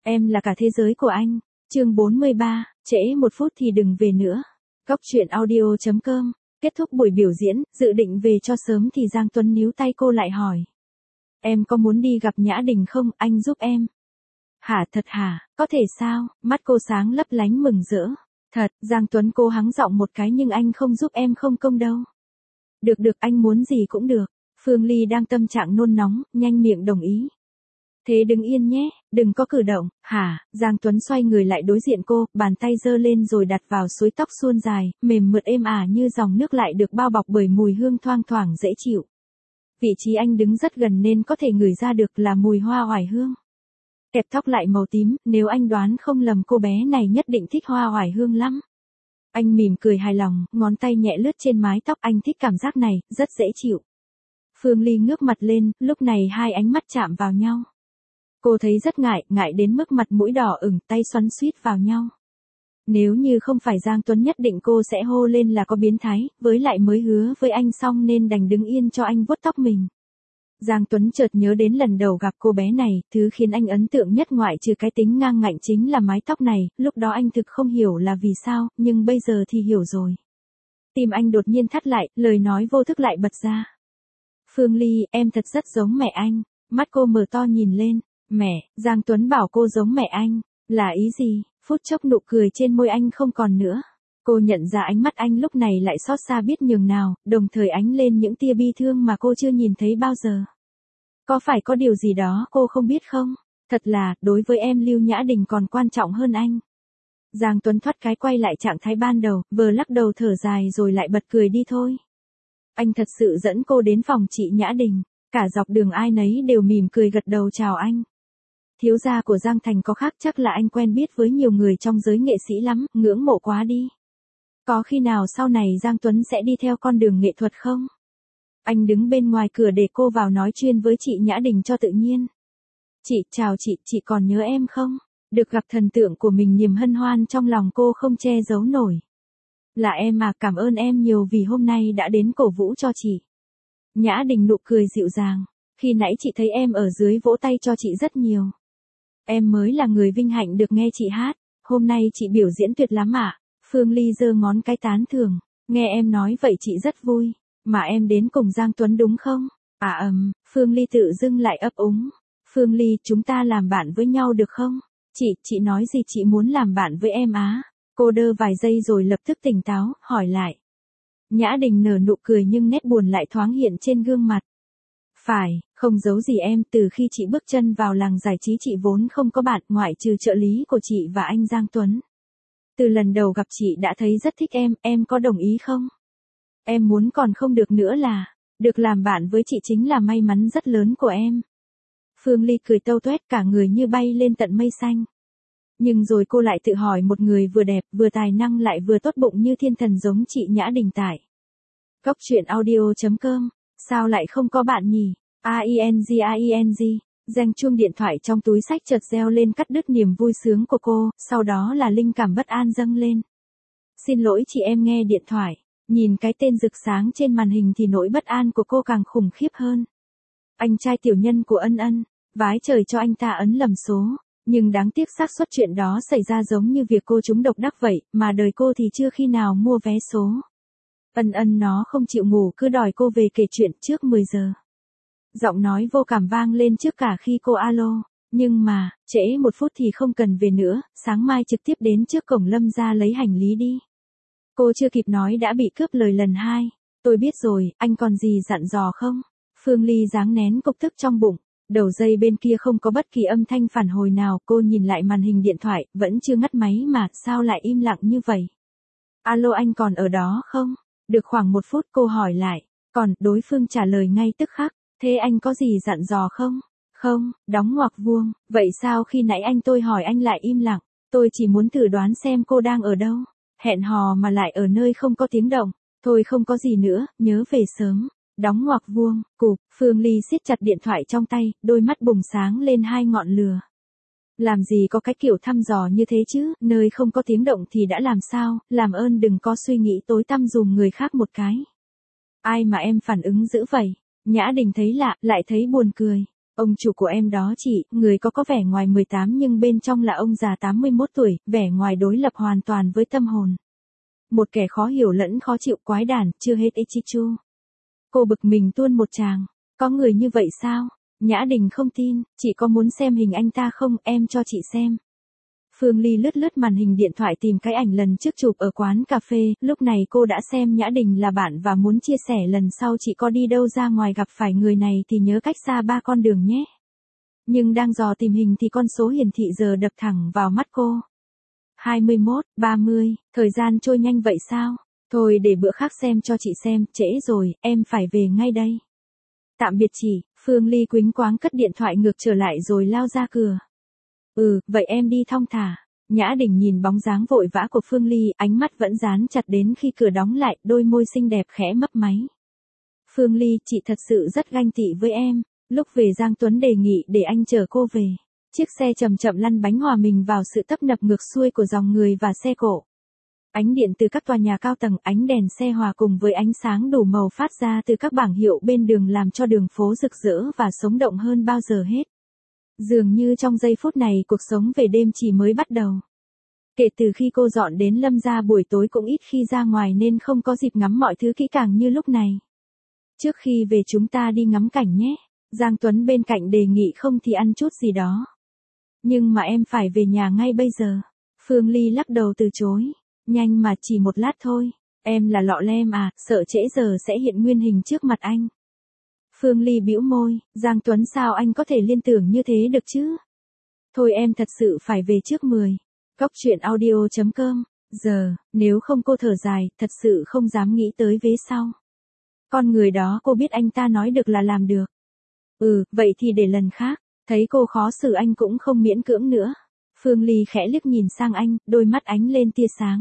Em là cả thế giới của anh. Chương 43, trễ 1 phút thì đừng về nữa. Góc truyện audio.com. Kết thúc buổi biểu diễn, dự định về cho sớm thì Giang Tuấn níu tay cô lại hỏi. Em có muốn đi gặp Nhã Đình không, anh giúp em. Hả, thật hả, có thể sao? Mắt cô sáng lấp lánh mừng rỡ. Thật, Giang Tuấn cố hắng giọng một cái, nhưng anh không giúp em không công đâu. Được, anh muốn gì cũng được. Phương Ly đang tâm trạng nôn nóng, nhanh miệng đồng ý. Thế đứng yên nhé, đừng có cử động. Hả? Giang Tuấn xoay người lại đối diện cô, bàn tay giơ lên rồi đặt vào suối tóc suôn dài, mềm mượt êm ả như dòng nước, lại được bao bọc bởi mùi hương thoang thoảng dễ chịu. Vị trí anh đứng rất gần nên có thể ngửi ra được là mùi hoa oải hương. Kẹp tóc lại màu tím, nếu anh đoán không lầm cô bé này nhất định thích hoa oải hương lắm. Anh mỉm cười hài lòng, ngón tay nhẹ lướt trên mái tóc, anh thích cảm giác này, rất dễ chịu. Phương Ly ngước mặt lên, lúc này hai ánh mắt chạm vào nhau. Cô thấy rất ngại đến mức mặt mũi đỏ ửng, tay xoắn xuýt vào nhau. Nếu như không phải Giang Tuấn nhất định cô sẽ hô lên là có biến thái, với lại mới hứa với anh xong nên đành đứng yên cho anh vuốt tóc mình. Giang Tuấn chợt nhớ đến lần đầu gặp cô bé này, thứ khiến anh ấn tượng nhất ngoại trừ cái tính ngang ngạnh chính là mái tóc này, lúc đó anh thực không hiểu là vì sao, nhưng bây giờ thì hiểu rồi. Tim anh đột nhiên thắt lại, lời nói vô thức lại bật ra. Phương Ly, em thật rất giống mẹ anh. Mắt cô mở to nhìn lên. Mẹ, Giang Tuấn bảo cô giống mẹ anh. Là ý gì? Phút chốc nụ cười trên môi anh không còn nữa. Cô nhận ra ánh mắt anh lúc này lại xót xa biết nhường nào, đồng thời ánh lên những tia bi thương mà cô chưa nhìn thấy bao giờ. Có phải có điều gì đó cô không biết không? Thật là, đối với em Lưu Nhã Đình còn quan trọng hơn anh. Giang Tuấn thoát cái quay lại trạng thái ban đầu, vừa lắc đầu thở dài rồi lại bật cười đi thôi. Anh thật sự dẫn cô đến phòng chị Nhã Đình. Cả dọc đường ai nấy đều mỉm cười gật đầu chào anh. Thiếu gia của Giang Thành có khác, chắc là anh quen biết với nhiều người trong giới nghệ sĩ lắm, ngưỡng mộ quá đi. Có khi nào sau này Giang Tuấn sẽ đi theo con đường nghệ thuật không? Anh đứng bên ngoài cửa để cô vào nói chuyện với chị Nhã Đình cho tự nhiên. Chị, chào chị còn nhớ em không? Được gặp thần tượng của mình, niềm hân hoan trong lòng cô không che giấu nổi. Là em à, cảm ơn em nhiều vì hôm nay đã đến cổ vũ cho chị. Nhã Đình nụ cười dịu dàng. Khi nãy chị thấy em ở dưới vỗ tay cho chị rất nhiều. Em mới là người vinh hạnh được nghe chị hát. Hôm nay chị biểu diễn tuyệt lắm ạ. Phương Ly giơ ngón cái tán thưởng. Nghe em nói vậy chị rất vui. Mà em đến cùng Giang Tuấn đúng không? Phương Ly tự dưng lại ấp úng. Phương Ly, chúng ta làm bạn với nhau được không? Chị nói gì chị muốn làm bạn với em á? Cô đơ vài giây rồi lập tức tỉnh táo, hỏi lại. Nhã Đình nở nụ cười nhưng nét buồn lại thoáng hiện trên gương mặt. Phải, không giấu gì em, từ khi chị bước chân vào làng giải trí chị vốn không có bạn ngoại trừ trợ lý của chị và anh Giang Tuấn. Từ lần đầu gặp chị đã thấy rất thích em có đồng ý không? Em muốn còn không được nữa là, được làm bạn với chị chính là may mắn rất lớn của em. Phương Ly cười tâu tuét, cả người như bay lên tận mây xanh. Nhưng rồi cô lại tự hỏi, một người vừa đẹp, vừa tài năng lại vừa tốt bụng như thiên thần giống chị Nhã Đình tại. Góc truyện audio.com, sao lại không có bạn nhỉ? AING. Reng chuông điện thoại trong túi xách chợt reo lên cắt đứt niềm vui sướng của cô, sau đó là linh cảm bất an dâng lên. Xin lỗi chị, em nghe điện thoại. Nhìn cái tên rực sáng trên màn hình thì nỗi bất an của cô càng khủng khiếp hơn. Anh trai tiểu nhân của Ân Ân, vái trời cho anh ta ấn lầm số. Nhưng đáng tiếc xác suất chuyện đó xảy ra giống như việc cô trúng độc đắc vậy, mà đời cô thì chưa khi nào mua vé số. Ân nó không chịu ngủ cứ đòi cô về kể chuyện trước 10 giờ. Giọng nói vô cảm vang lên trước cả khi cô alo. Nhưng mà, trễ 1 phút thì không cần về nữa, sáng mai trực tiếp đến trước cổng Lâm ra lấy hành lý đi. Cô chưa kịp nói đã bị cướp lời lần hai. Tôi biết rồi, anh còn gì dặn dò không? Phương Ly giáng nén cục tức trong bụng. Đầu dây bên kia không có bất kỳ âm thanh phản hồi nào, cô nhìn lại màn hình điện thoại, vẫn chưa ngắt máy mà, sao lại im lặng như vậy? Alo, anh còn ở đó không? Được khoảng 1 phút cô hỏi lại, còn, đối phương trả lời ngay tức khắc, thế anh có gì dặn dò không? Không, đóng ngoặc vuông, vậy sao khi nãy tôi hỏi anh lại im lặng? Tôi chỉ muốn thử đoán xem cô đang ở đâu. Hẹn hò mà lại ở nơi không có tiếng động. Thôi không có gì nữa, nhớ về sớm. Đóng ngoặc vuông, cụp, Phương Ly siết chặt điện thoại trong tay, đôi mắt bùng sáng lên hai ngọn lửa. Làm gì có cái kiểu thăm dò như thế chứ, nơi không có tiếng động thì đã làm sao, làm ơn đừng có suy nghĩ tối tăm dùm người khác một cái. Ai mà em phản ứng dữ vậy? Nhã Đình thấy lạ, lại thấy buồn cười. Ông chủ của em đó chị, người có vẻ ngoài 18 nhưng bên trong là ông già 81 tuổi, vẻ ngoài đối lập hoàn toàn với tâm hồn. Một kẻ khó hiểu lẫn khó chịu quái đản, chưa hết Ichichu. Cô bực mình tuôn một tràng. Có người như vậy sao? Nhã Đình không tin, chị có muốn xem hình anh ta không, em cho chị xem. Phương Ly lướt lướt màn hình điện thoại tìm cái ảnh lần trước chụp ở quán cà phê, lúc này cô đã xem Nhã Đình là bạn và muốn chia sẻ lần sau chị có đi đâu ra ngoài gặp phải người này thì nhớ cách xa 3 con đường nhé. Nhưng đang dò tìm hình thì con số hiển thị giờ đập thẳng vào mắt cô. 21, 30, thời gian trôi nhanh vậy sao? Thôi để bữa khác xem cho chị xem, trễ rồi, em phải về ngay đây. Tạm biệt chị, Phương Ly quýnh quáng cất điện thoại ngược trở lại rồi lao ra cửa. Vậy em đi thong thả. Nhã Đình nhìn bóng dáng vội vã của Phương Ly, ánh mắt vẫn dán chặt đến khi cửa đóng lại, đôi môi xinh đẹp khẽ mấp máy. Phương Ly, chị thật sự rất ganh tị với em. Lúc về Giang Tuấn đề nghị để anh chở cô về. Chiếc xe chậm chậm lăn bánh hòa mình vào sự tấp nập ngược xuôi của dòng người và xe cộ. Ánh điện từ các tòa nhà cao tầng, ánh đèn xe hòa cùng với ánh sáng đủ màu phát ra từ các bảng hiệu bên đường làm cho đường phố rực rỡ và sống động hơn bao giờ hết. Dường như trong giây phút này cuộc sống về đêm chỉ mới bắt đầu. Kể từ khi cô dọn đến Lâm gia buổi tối cũng ít khi ra ngoài nên không có dịp ngắm mọi thứ kỹ càng như lúc này. Trước khi về chúng ta đi ngắm cảnh nhé. Giang Tuấn bên cạnh đề nghị không thì ăn chút gì đó. Nhưng mà em phải về nhà ngay bây giờ. Phương Ly lắc đầu từ chối. Nhanh mà chỉ một lát thôi. Em là lọ lem à, sợ trễ giờ sẽ hiện nguyên hình trước mặt anh. Phương Ly bĩu môi, Giang Tuấn sao anh có thể liên tưởng như thế được chứ? Thôi em thật sự phải về trước 10. Góc truyện audio.com. Giờ, nếu không cô thở dài, thật sự không dám nghĩ tới vế sau. Con người đó cô biết anh ta nói được là làm được. Vậy thì để lần khác. Thấy cô khó xử anh cũng không miễn cưỡng nữa. Phương Ly khẽ liếc nhìn sang anh, đôi mắt ánh lên tia sáng.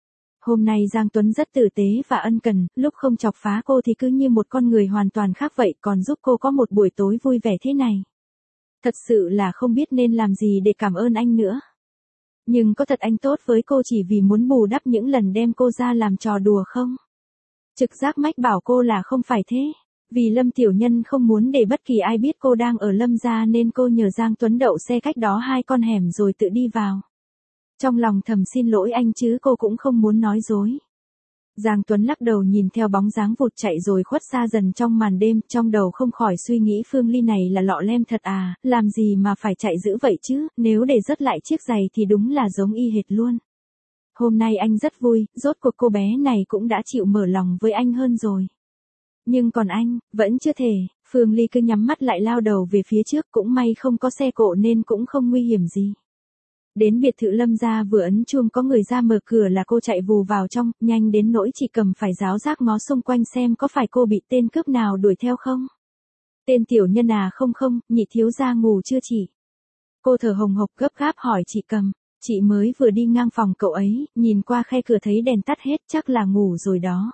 Hôm nay Giang Tuấn rất tử tế và ân cần, lúc không chọc phá cô thì cứ như một con người hoàn toàn khác vậy, còn giúp cô có một buổi tối vui vẻ thế này. Thật sự là không biết nên làm gì để cảm ơn anh nữa. Nhưng có thật anh tốt với cô chỉ vì muốn bù đắp những lần đem cô ra làm trò đùa không? Trực giác mách bảo cô là không phải thế. Vì Lâm Tiểu Nhân không muốn để bất kỳ ai biết cô đang ở Lâm gia nên cô nhờ Giang Tuấn đậu xe cách đó 2 con hẻm rồi tự đi vào. Trong lòng thầm xin lỗi anh chứ cô cũng không muốn nói dối. Giang Tuấn lắc đầu nhìn theo bóng dáng vụt chạy rồi khuất xa dần trong màn đêm, trong đầu không khỏi suy nghĩ Phương Ly này là lọ lem thật à, làm gì mà phải chạy dữ vậy chứ, nếu để rớt lại chiếc giày thì đúng là giống y hệt luôn. Hôm nay anh rất vui, rốt cuộc cô bé này cũng đã chịu mở lòng với anh hơn rồi. Nhưng còn anh, vẫn chưa thể, Phương Ly cứ nhắm mắt lại lao đầu về phía trước, cũng may không có xe cộ nên cũng không nguy hiểm gì. Đến biệt thự Lâm gia vừa ấn chuông có người ra mở cửa là cô chạy vù vào trong, nhanh đến nỗi chỉ cầm phải giáo giác ngó xung quanh xem có phải cô bị tên cướp nào đuổi theo không. Tên tiểu nhân à, không, nhị thiếu gia ngủ chưa chị? Cô thở hồng hộc gấp gáp hỏi chị Cầm, chị mới vừa đi ngang phòng cậu ấy, nhìn qua khe cửa thấy đèn tắt hết, chắc là ngủ rồi đó.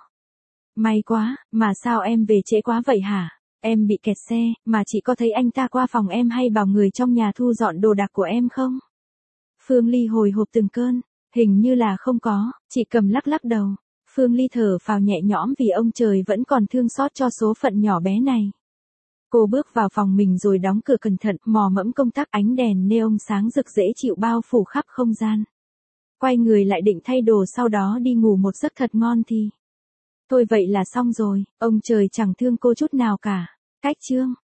May quá, mà sao em về trễ quá vậy hả? Em bị kẹt xe, mà chị có thấy anh ta qua phòng em hay bảo người trong nhà thu dọn đồ đạc của em không? Phương Ly hồi hộp từng cơn, hình như là không có, chị Cầm lắc lắc đầu. Phương Ly thở phào nhẹ nhõm vì ông trời vẫn còn thương xót cho số phận nhỏ bé này. Cô bước vào phòng mình rồi đóng cửa cẩn thận, mò mẫm công tắc, ánh đèn neon sáng rực dễ chịu bao phủ khắp không gian. Quay người lại định thay đồ sau đó đi ngủ một giấc thật ngon thì. Thôi vậy là xong rồi, ông trời chẳng thương cô chút nào cả. Cách chương.